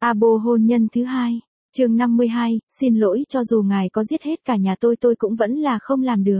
Abo hôn nhân thứ hai, chương 52, xin lỗi cho dù ngài có giết hết cả nhà tôi cũng vẫn là không làm được.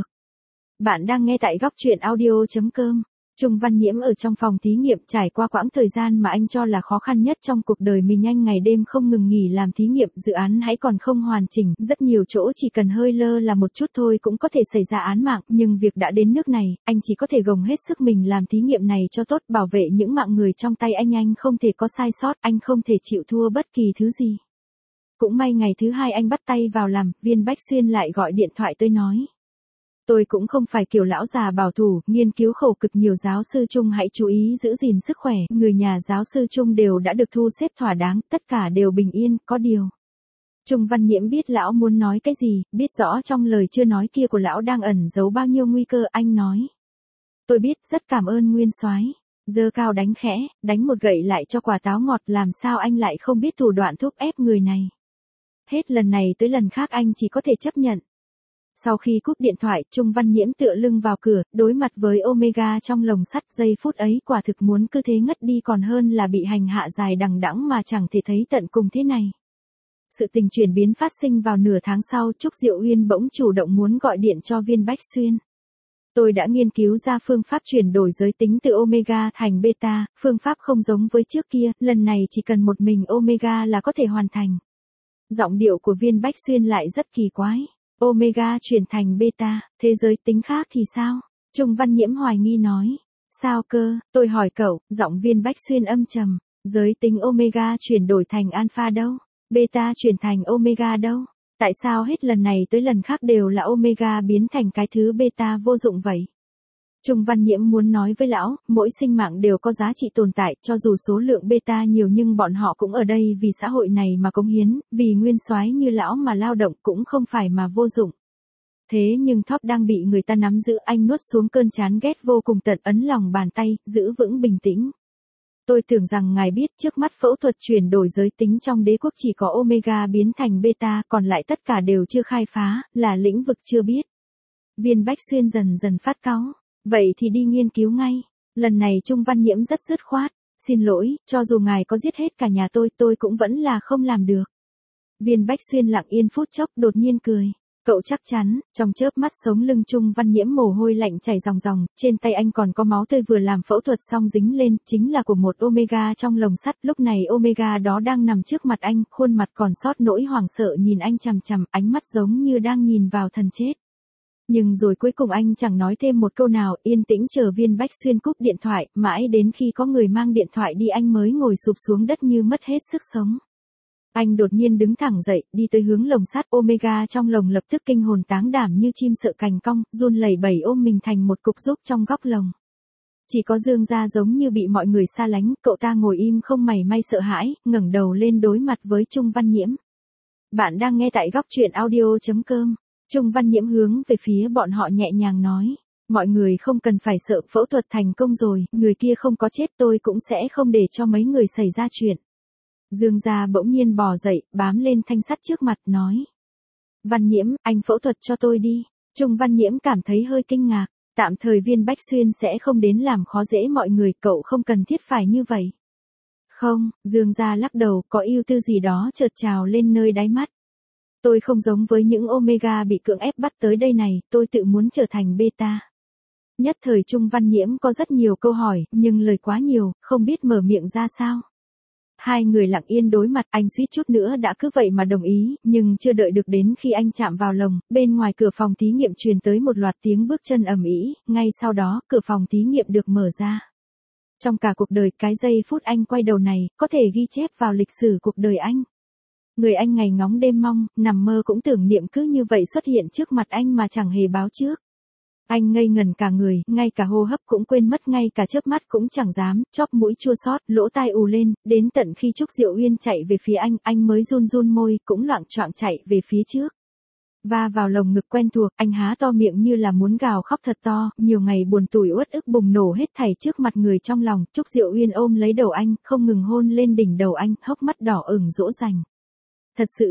Bạn đang nghe tại góc truyện audio.com. Trung Văn Nhiễm ở trong phòng thí nghiệm trải qua quãng thời gian mà anh cho là khó khăn nhất trong cuộc đời mình, anh ngày đêm không ngừng nghỉ làm thí nghiệm, dự án hãy còn không hoàn chỉnh, rất nhiều chỗ chỉ cần hơi lơ là một chút thôi cũng có thể xảy ra án mạng, nhưng việc đã đến nước này, anh chỉ có thể gồng hết sức mình làm thí nghiệm này cho tốt, bảo vệ những mạng người trong tay anh không thể có sai sót, anh không thể chịu thua bất kỳ thứ gì. Cũng may ngày thứ hai anh bắt tay vào làm, Viên Bách Xuyên lại gọi điện thoại tới nói. Tôi cũng không phải kiểu lão già bảo thủ, nghiên cứu khổ cực nhiều, giáo sư Trung hãy chú ý giữ gìn sức khỏe, người nhà giáo sư Trung đều đã được thu xếp thỏa đáng, tất cả đều bình yên, có điều. Trung Văn Nhiễm biết lão muốn nói cái gì, biết rõ trong lời chưa nói kia của lão đang ẩn giấu bao nhiêu nguy cơ, anh nói. Tôi biết, rất cảm ơn Nguyên soái. Giơ cao đánh khẽ, đánh một gậy lại cho quả táo ngọt, làm sao anh lại không biết thủ đoạn thúc ép người này. Hết lần này tới lần khác anh chỉ có thể chấp nhận. Sau khi cúp điện thoại, Trung Văn Nhiễm tựa lưng vào cửa, đối mặt với Omega trong lồng sắt, giây phút ấy quả thực muốn cứ thế ngất đi còn hơn là bị hành hạ dài đằng đẵng mà chẳng thể thấy tận cùng thế này. Sự tình chuyển biến phát sinh vào nửa tháng sau, Trúc Diệu Uyên bỗng chủ động muốn gọi điện cho Viên Bách Xuyên. Tôi đã nghiên cứu ra phương pháp chuyển đổi giới tính từ Omega thành Beta, phương pháp không giống với trước kia, lần này chỉ cần một mình Omega là có thể hoàn thành. Giọng điệu của Viên Bách Xuyên lại rất kỳ quái. Omega chuyển thành Beta, thế giới tính khác thì sao? Trung Văn Nhiễm hoài nghi nói. Sao cơ, tôi hỏi cậu, giọng Viên Bách Xuyên âm trầm. Giới tính Omega chuyển đổi thành Alpha đâu? Beta chuyển thành Omega đâu? Tại sao hết lần này tới lần khác đều là Omega biến thành cái thứ Beta vô dụng vậy? Trung Văn Nhiễm muốn nói với lão, mỗi sinh mạng đều có giá trị tồn tại, cho dù số lượng Beta nhiều nhưng bọn họ cũng ở đây vì xã hội này mà cống hiến, vì Nguyên soái như lão mà lao động cũng không phải mà vô dụng. Thế nhưng Top đang bị người ta nắm giữ, anh nuốt xuống cơn chán ghét vô cùng, tận ấn lòng bàn tay, giữ vững bình tĩnh. Tôi tưởng rằng ngài biết trước mắt phẫu thuật chuyển đổi giới tính trong đế quốc chỉ có Omega biến thành Beta, còn lại tất cả đều chưa khai phá, là lĩnh vực chưa biết. Viên Bách Xuyên dần dần phát cáu. Vậy thì đi nghiên cứu ngay. Lần này Trung Văn Nhiễm rất dứt khoát. Xin lỗi, cho dù ngài có giết hết cả nhà tôi cũng vẫn là không làm được. Viên Bách Xuyên lặng yên phút chốc đột nhiên cười. Cậu chắc chắn, trong chớp mắt sống lưng Trung Văn Nhiễm mồ hôi lạnh chảy ròng ròng, trên tay anh còn có máu tươi vừa làm phẫu thuật xong dính lên, chính là của một Omega trong lồng sắt, lúc này Omega đó đang nằm trước mặt anh, khuôn mặt còn sót nỗi hoảng sợ nhìn anh chằm chằm, ánh mắt giống như đang nhìn vào thần chết. Nhưng rồi cuối cùng anh chẳng nói thêm một câu nào, yên tĩnh chờ Viên Bách Xuyên cúp điện thoại, mãi đến khi có người mang điện thoại đi anh mới ngồi sụp xuống đất như mất hết sức sống. Anh đột nhiên đứng thẳng dậy, đi tới hướng lồng sắt, Omega trong lồng lập tức kinh hồn táng đảm như chim sợ cành cong, run lẩy bẩy ôm mình thành một cục giúp trong góc lồng. Chỉ có Dương Gia giống như bị mọi người xa lánh, cậu ta ngồi im không mảy may sợ hãi, ngẩng đầu lên đối mặt với Trung Văn Nhiễm. Bạn đang nghe tại góc truyện audio.com. Trung Văn Nhiễm hướng về phía bọn họ nhẹ nhàng nói. Mọi người không cần phải sợ, phẫu thuật thành công rồi, người kia không có chết, tôi cũng sẽ không để cho mấy người xảy ra chuyện. Dương Gia bỗng nhiên bò dậy, bám lên thanh sắt trước mặt, nói. Văn Nhiễm, anh phẫu thuật cho tôi đi. Trung Văn Nhiễm cảm thấy hơi kinh ngạc, tạm thời Viên Bách Xuyên sẽ không đến làm khó dễ mọi người, cậu không cần thiết phải như vậy. Không, Dương Gia lắc đầu, có ưu tư gì đó chợt trào lên nơi đáy mắt. Tôi không giống với những Omega bị cưỡng ép bắt tới đây này, tôi tự muốn trở thành Beta. Nhất thời Trung Văn Nhiễm có rất nhiều câu hỏi, nhưng lời quá nhiều, không biết mở miệng ra sao. Hai người lặng yên đối mặt, anh suýt chút nữa đã cứ vậy mà đồng ý, nhưng chưa đợi được đến khi anh chạm vào lồng, bên ngoài cửa phòng thí nghiệm truyền tới một loạt tiếng bước chân ầm ĩ, ngay sau đó, cửa phòng thí nghiệm được mở ra. Trong cả cuộc đời, cái giây phút anh quay đầu này, có thể ghi chép vào lịch sử cuộc đời anh. Người anh ngày ngóng đêm mong, nằm mơ cũng tưởng niệm cứ như vậy xuất hiện trước mặt anh mà chẳng hề báo trước. Anh ngây ngần cả người, ngay cả hô hấp cũng quên mất, ngay cả chớp mắt cũng chẳng dám, chóp mũi chua xót, lỗ tai ù lên, đến tận khi Trúc Diệu Uyên chạy về phía anh mới run run môi, cũng loạng choạng chạy về phía trước. Va vào lồng ngực quen thuộc, anh há to miệng như là muốn gào khóc thật to, nhiều ngày buồn tủi uất ức bùng nổ hết thảy trước mặt người trong lòng, Trúc Diệu Uyên ôm lấy đầu anh, không ngừng hôn lên đỉnh đầu anh, hốc mắt đỏ ửng dỗ dành. Thật sự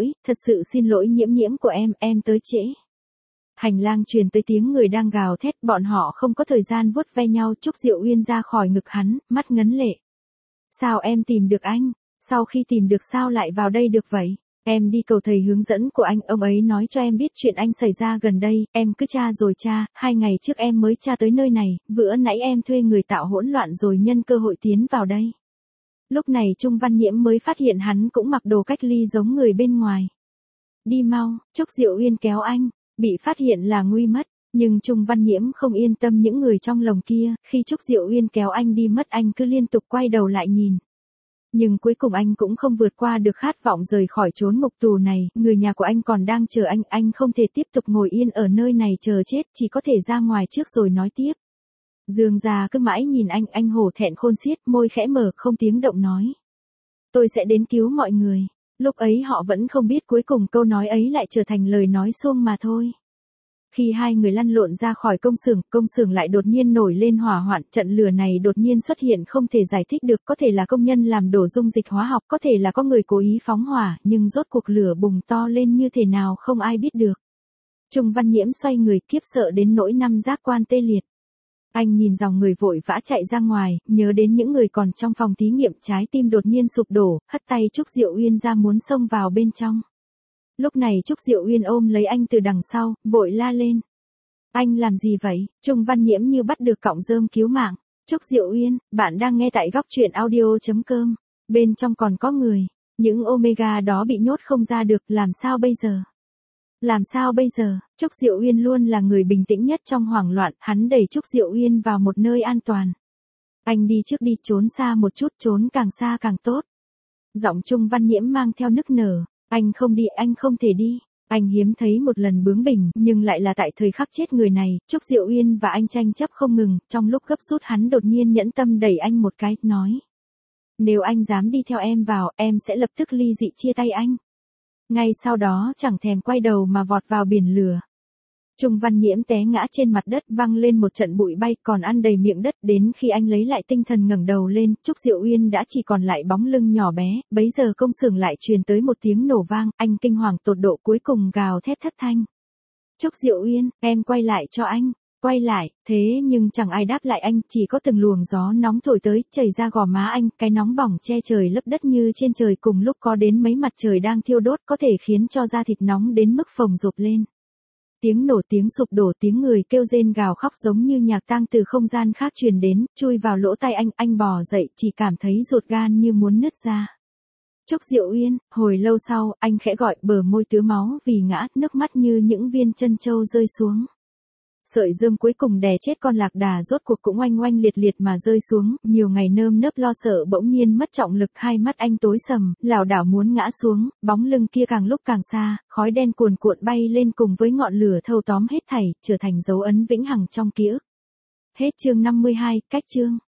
xin lỗi Nhiễm Nhiễm của em tới trễ. Hành lang truyền tới tiếng người đang gào thét, bọn họ không có thời gian vuốt ve nhau, Trúc Diệu Uyên ra khỏi ngực hắn, mắt ngấn lệ. Sao em tìm được anh? Sau khi tìm được sao lại vào đây được vậy? Em đi cầu thầy hướng dẫn của anh, ông ấy nói cho em biết chuyện anh xảy ra gần đây, em cứ tra rồi tra, 2 ngày trước em mới tra tới nơi này, bữa nãy em thuê người tạo hỗn loạn rồi nhân cơ hội tiến vào đây. Lúc này Trung Văn Nhiễm mới phát hiện hắn cũng mặc đồ cách ly giống người bên ngoài. Đi mau, Trúc Diệu Uyên kéo anh, bị phát hiện là nguy mất, nhưng Trung Văn Nhiễm không yên tâm những người trong lồng kia, khi Trúc Diệu Uyên kéo anh đi mất anh cứ liên tục quay đầu lại nhìn. Nhưng cuối cùng anh cũng không vượt qua được khát vọng rời khỏi chốn ngục tù này, người nhà của anh còn đang chờ anh không thể tiếp tục ngồi yên ở nơi này chờ chết, chỉ có thể ra ngoài trước rồi nói tiếp. Dương Gia cứ mãi nhìn anh hổ thẹn khôn xiết, môi khẽ mở không tiếng động nói. Tôi sẽ đến cứu mọi người. Lúc ấy họ vẫn không biết cuối cùng câu nói ấy lại trở thành lời nói suông mà thôi. Khi hai người lăn lộn ra khỏi công xưởng lại đột nhiên nổi lên hỏa hoạn, trận lửa này đột nhiên xuất hiện không thể giải thích được, có thể là công nhân làm đổ dung dịch hóa học, có thể là có người cố ý phóng hỏa, nhưng rốt cuộc lửa bùng to lên như thế nào không ai biết được. Trung Văn Nhiễm xoay người kiếp sợ đến nỗi năm giác quan tê liệt. Anh nhìn dòng người vội vã chạy ra ngoài, nhớ đến những người còn trong phòng thí nghiệm, trái tim đột nhiên sụp đổ, hất tay Trúc Diệu Uyên ra muốn xông vào bên trong. Lúc này Trúc Diệu Uyên ôm lấy anh từ đằng sau, vội la lên. Anh làm gì vậy? Trung Văn Nhiễm như bắt được cọng rơm cứu mạng. Trúc Diệu Uyên, bạn đang nghe tại góc truyện audio.com. Bên trong còn có người. Những Omega đó bị nhốt không ra được, làm sao bây giờ? Làm sao bây giờ? Trúc Diệu Uyên luôn là người bình tĩnh nhất trong hoảng loạn, hắn đẩy Trúc Diệu Uyên vào một nơi an toàn. Anh đi trước đi, trốn xa một chút, trốn càng xa càng tốt. Giọng Trung Văn Nhiễm mang theo nức nở. Anh không đi, anh không thể đi. Anh hiếm thấy một lần bướng bỉnh, nhưng lại là tại thời khắc chết người này, Trúc Diệu Uyên và anh tranh chấp không ngừng, trong lúc gấp rút hắn đột nhiên nhẫn tâm đẩy anh một cái, nói. Nếu anh dám đi theo em vào, em sẽ lập tức ly dị chia tay anh. Ngay sau đó chẳng thèm quay đầu mà vọt vào biển lửa. Trung Văn Nhiễm té ngã trên mặt đất, văng lên một trận bụi bay, còn ăn đầy miệng đất. Đến khi anh lấy lại tinh thần ngẩng đầu lên, Trúc Diệu Uyên đã chỉ còn lại bóng lưng nhỏ bé. Bấy giờ công xưởng lại truyền tới một tiếng nổ vang, anh kinh hoàng tột độ cuối cùng gào thét thất thanh. Trúc Diệu Uyên, em quay lại cho anh. Quay lại, thế nhưng chẳng ai đáp lại anh, chỉ có từng luồng gió nóng thổi tới, chảy ra gò má anh, cái nóng bỏng che trời lấp đất như trên trời, cùng lúc có đến mấy mặt trời đang thiêu đốt, có thể khiến cho da thịt nóng đến mức phồng rộp lên. Tiếng nổ, tiếng sụp đổ, tiếng người kêu rên gào khóc giống như nhạc tang từ không gian khác truyền đến, chui vào lỗ tai anh bò dậy, chỉ cảm thấy ruột gan như muốn nứt ra. Trúc Diệu Uyên, hồi lâu sau, anh khẽ gọi, bờ môi tứa máu vì ngã, nước mắt như những viên chân châu rơi xuống. Sợi rơm cuối cùng đè chết con lạc đà rốt cuộc cũng oanh oanh liệt liệt mà rơi xuống, nhiều ngày nơm nớp lo sợ bỗng nhiên mất trọng lực, hai mắt anh tối sầm, lảo đảo muốn ngã xuống, bóng lưng kia càng lúc càng xa, khói đen cuồn cuộn bay lên cùng với ngọn lửa thâu tóm hết thảy, trở thành dấu ấn vĩnh hằng trong ký ức. Hết chương 52, cách chương.